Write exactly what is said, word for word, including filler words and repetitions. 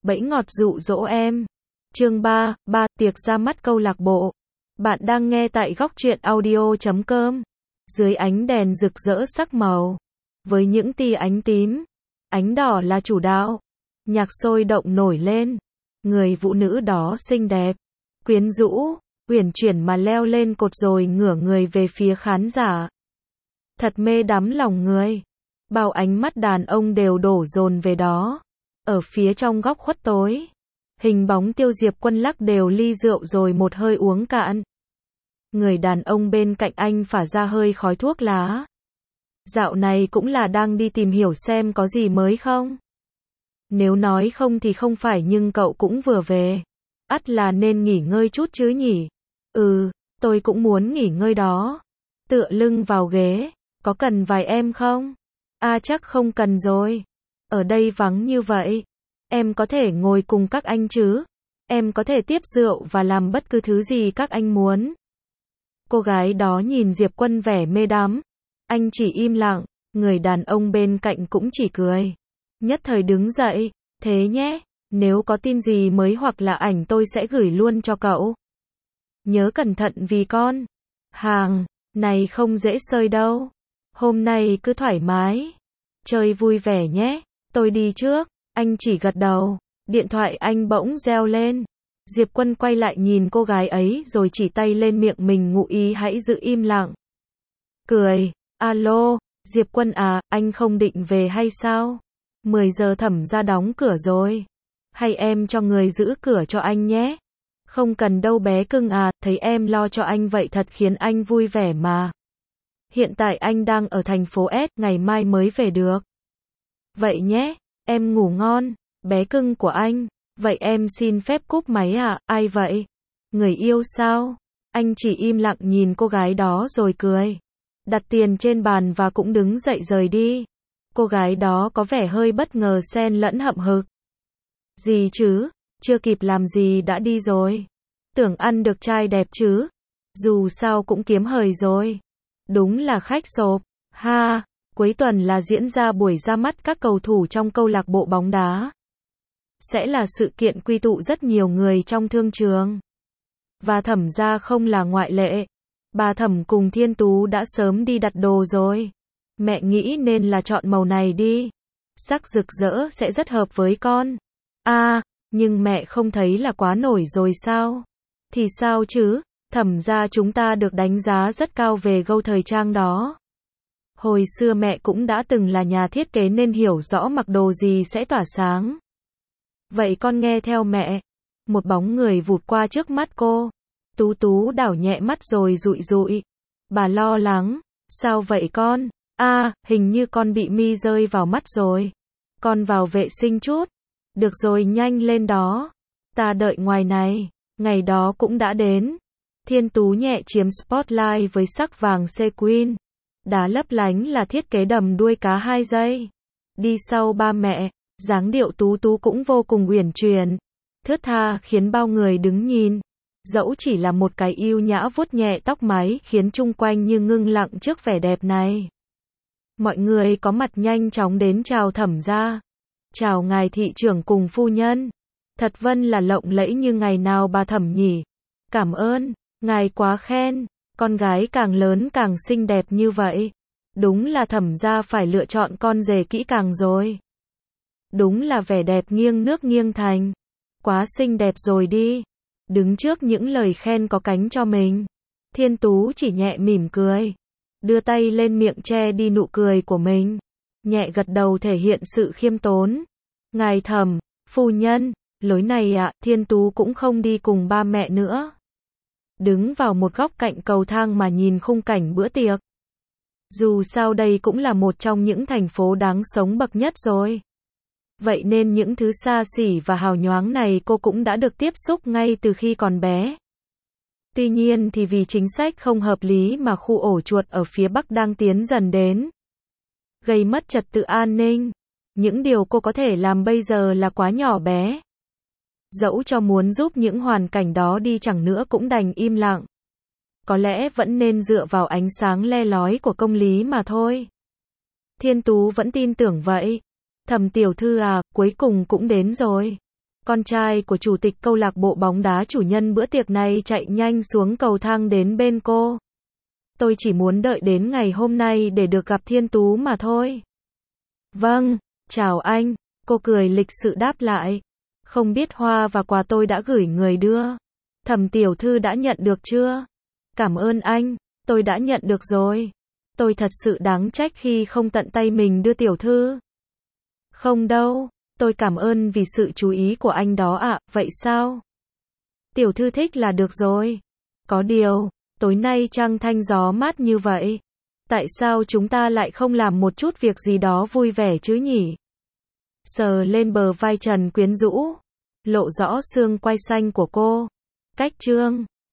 bẫy ngọt dụ dỗ em. Chương ba, ba, tiệc ra mắt câu lạc bộ. Bạn đang nghe tại góc truyện audio chấm com. Dưới ánh đèn rực rỡ sắc màu, với những tia ánh tím, ánh đỏ là chủ đạo. Nhạc sôi động nổi lên. Người phụ nữ đó xinh đẹp, quyến rũ, uyển chuyển mà leo lên cột rồi ngửa người về phía khán giả. Thật mê đắm lòng người. Bao ánh mắt đàn ông đều đổ dồn về đó. Ở phía trong góc khuất tối, hình bóng Tiêu Diệp Quân lắc đều ly rượu rồi một hơi uống cạn. Người đàn ông bên cạnh anh phả ra hơi khói thuốc lá. Dạo này cũng là đang đi tìm hiểu xem có gì mới không? Nếu nói không thì không phải, nhưng cậu cũng vừa về. Ắt là nên nghỉ ngơi chút chứ nhỉ? Ừ, tôi cũng muốn nghỉ ngơi đó. Tựa lưng vào ghế, có cần vài em không? À chắc không cần rồi. Ở đây vắng như vậy, em có thể ngồi cùng các anh chứ? Em có thể tiếp rượu và làm bất cứ thứ gì các anh muốn. Cô gái đó nhìn Diệp Quân vẻ mê đắm. Anh chỉ im lặng, người đàn ông bên cạnh cũng chỉ cười. Nhất thời đứng dậy, thế nhé, nếu có tin gì mới hoặc là ảnh tôi sẽ gửi luôn cho cậu. Nhớ cẩn thận vì con. Hàng này không dễ sơi đâu. Hôm nay cứ thoải mái, chơi vui vẻ nhé. Tôi đi trước. Anh chỉ gật đầu. Điện thoại anh bỗng reo lên. Diệp Quân quay lại nhìn cô gái ấy rồi chỉ tay lên miệng mình, ngụ ý hãy giữ im lặng. Cười, alo, Diệp Quân à, anh không định về hay sao? mười giờ Thẩm ra đóng cửa rồi. Hay em cho người giữ cửa cho anh nhé? Không cần đâu bé cưng à, thấy em lo cho anh vậy thật khiến anh vui vẻ mà. Hiện tại anh đang ở thành phố S, ngày mai mới về được. Vậy nhé, em ngủ ngon, bé cưng của anh. Vậy em xin phép cúp máy ạ. Ai vậy? Người yêu sao? Anh chỉ im lặng nhìn cô gái đó rồi cười. Đặt tiền trên bàn và cũng đứng dậy rời đi. Cô gái đó có vẻ hơi bất ngờ xen lẫn hậm hực. Gì chứ? Chưa kịp làm gì đã đi rồi. Tưởng ăn được trai đẹp chứ. Dù sao cũng kiếm hời rồi. Đúng là khách sộp. Ha, cuối tuần là diễn ra buổi ra mắt các cầu thủ trong câu lạc bộ bóng đá. Sẽ là sự kiện quy tụ rất nhiều người trong thương trường. Và Thẩm gia không là ngoại lệ. Bà Thẩm cùng Thiên Tú đã sớm đi đặt đồ rồi. Mẹ nghĩ nên là chọn màu này đi. Sắc rực rỡ sẽ rất hợp với con. À, nhưng mẹ không thấy là quá nổi rồi sao? Thì sao chứ? Thẩm gia chúng ta được đánh giá rất cao về gâu thời trang đó. Hồi xưa mẹ cũng đã từng là nhà thiết kế nên hiểu rõ mặc đồ gì sẽ tỏa sáng. Vậy con nghe theo mẹ. Một bóng người vụt qua trước mắt cô. Tú Tú đảo nhẹ mắt rồi dụi dụi. Bà lo lắng. Sao vậy con? À, hình như con bị mi rơi vào mắt rồi. Con vào vệ sinh chút. Được rồi, nhanh lên đó. Ta đợi ngoài này. Ngày đó cũng đã đến. Thiên Tú nhẹ chiếm spotlight với sắc vàng sequin. Đá lấp lánh là thiết kế đầm đuôi cá hai dây. Đi sau ba mẹ. Dáng điệu Tú Tú cũng vô cùng uyển chuyển, thướt tha khiến bao người đứng nhìn. Dẫu chỉ là một cái yêu nhã vuốt nhẹ tóc mái khiến chung quanh như ngưng lặng trước vẻ đẹp này. Mọi người có mặt nhanh chóng đến chào Thẩm gia. Chào ngài thị trưởng cùng phu nhân. Thật vân là lộng lẫy như ngày nào bà Thẩm nhỉ. Cảm ơn, ngài quá khen. Con gái càng lớn càng xinh đẹp như vậy. Đúng là Thẩm gia phải lựa chọn con rể kỹ càng rồi. Đúng là vẻ đẹp nghiêng nước nghiêng thành. Quá xinh đẹp rồi đi. Đứng trước những lời khen có cánh cho mình, Thiên Tú chỉ nhẹ mỉm cười. Đưa tay lên miệng che đi nụ cười của mình. Nhẹ gật đầu thể hiện sự khiêm tốn. Ngài Thẩm, phu nhân, lối này ạ. Thiên Tú cũng không đi cùng ba mẹ nữa. Đứng vào một góc cạnh cầu thang mà nhìn khung cảnh bữa tiệc. Dù sao đây cũng là một trong những thành phố đáng sống bậc nhất rồi. Vậy nên những thứ xa xỉ và hào nhoáng này cô cũng đã được tiếp xúc ngay từ khi còn bé. Tuy nhiên thì vì chính sách không hợp lý mà khu ổ chuột ở phía Bắc đang tiến dần đến, gây mất trật tự an ninh. Những điều cô có thể làm bây giờ là quá nhỏ bé. Dẫu cho muốn giúp những hoàn cảnh đó đi chẳng nữa cũng đành im lặng. Có lẽ vẫn nên dựa vào ánh sáng le lói của công lý mà thôi. Thiên Tú vẫn tin tưởng vậy. Thẩm tiểu thư à, cuối cùng cũng đến rồi. Con trai của chủ tịch câu lạc bộ bóng đá chủ nhân bữa tiệc này chạy nhanh xuống cầu thang đến bên cô. Tôi chỉ muốn đợi đến ngày hôm nay để được gặp Thiên Tú mà thôi. Vâng, chào anh, cô cười lịch sự đáp lại. Không biết hoa và quà tôi đã gửi người đưa. Thẩm tiểu thư đã nhận được chưa? Cảm ơn anh, tôi đã nhận được rồi. Tôi thật sự đáng trách khi không tận tay mình đưa tiểu thư. Không đâu, tôi cảm ơn vì sự chú ý của anh đó ạ, vậy sao? Tiểu thư thích là được rồi. Có điều, tối nay trăng thanh gió mát như vậy. Tại sao chúng ta lại không làm một chút việc gì đó vui vẻ chứ nhỉ? Sờ lên bờ vai Trần quyến rũ, lộ rõ xương quai xanh của cô. Cách chương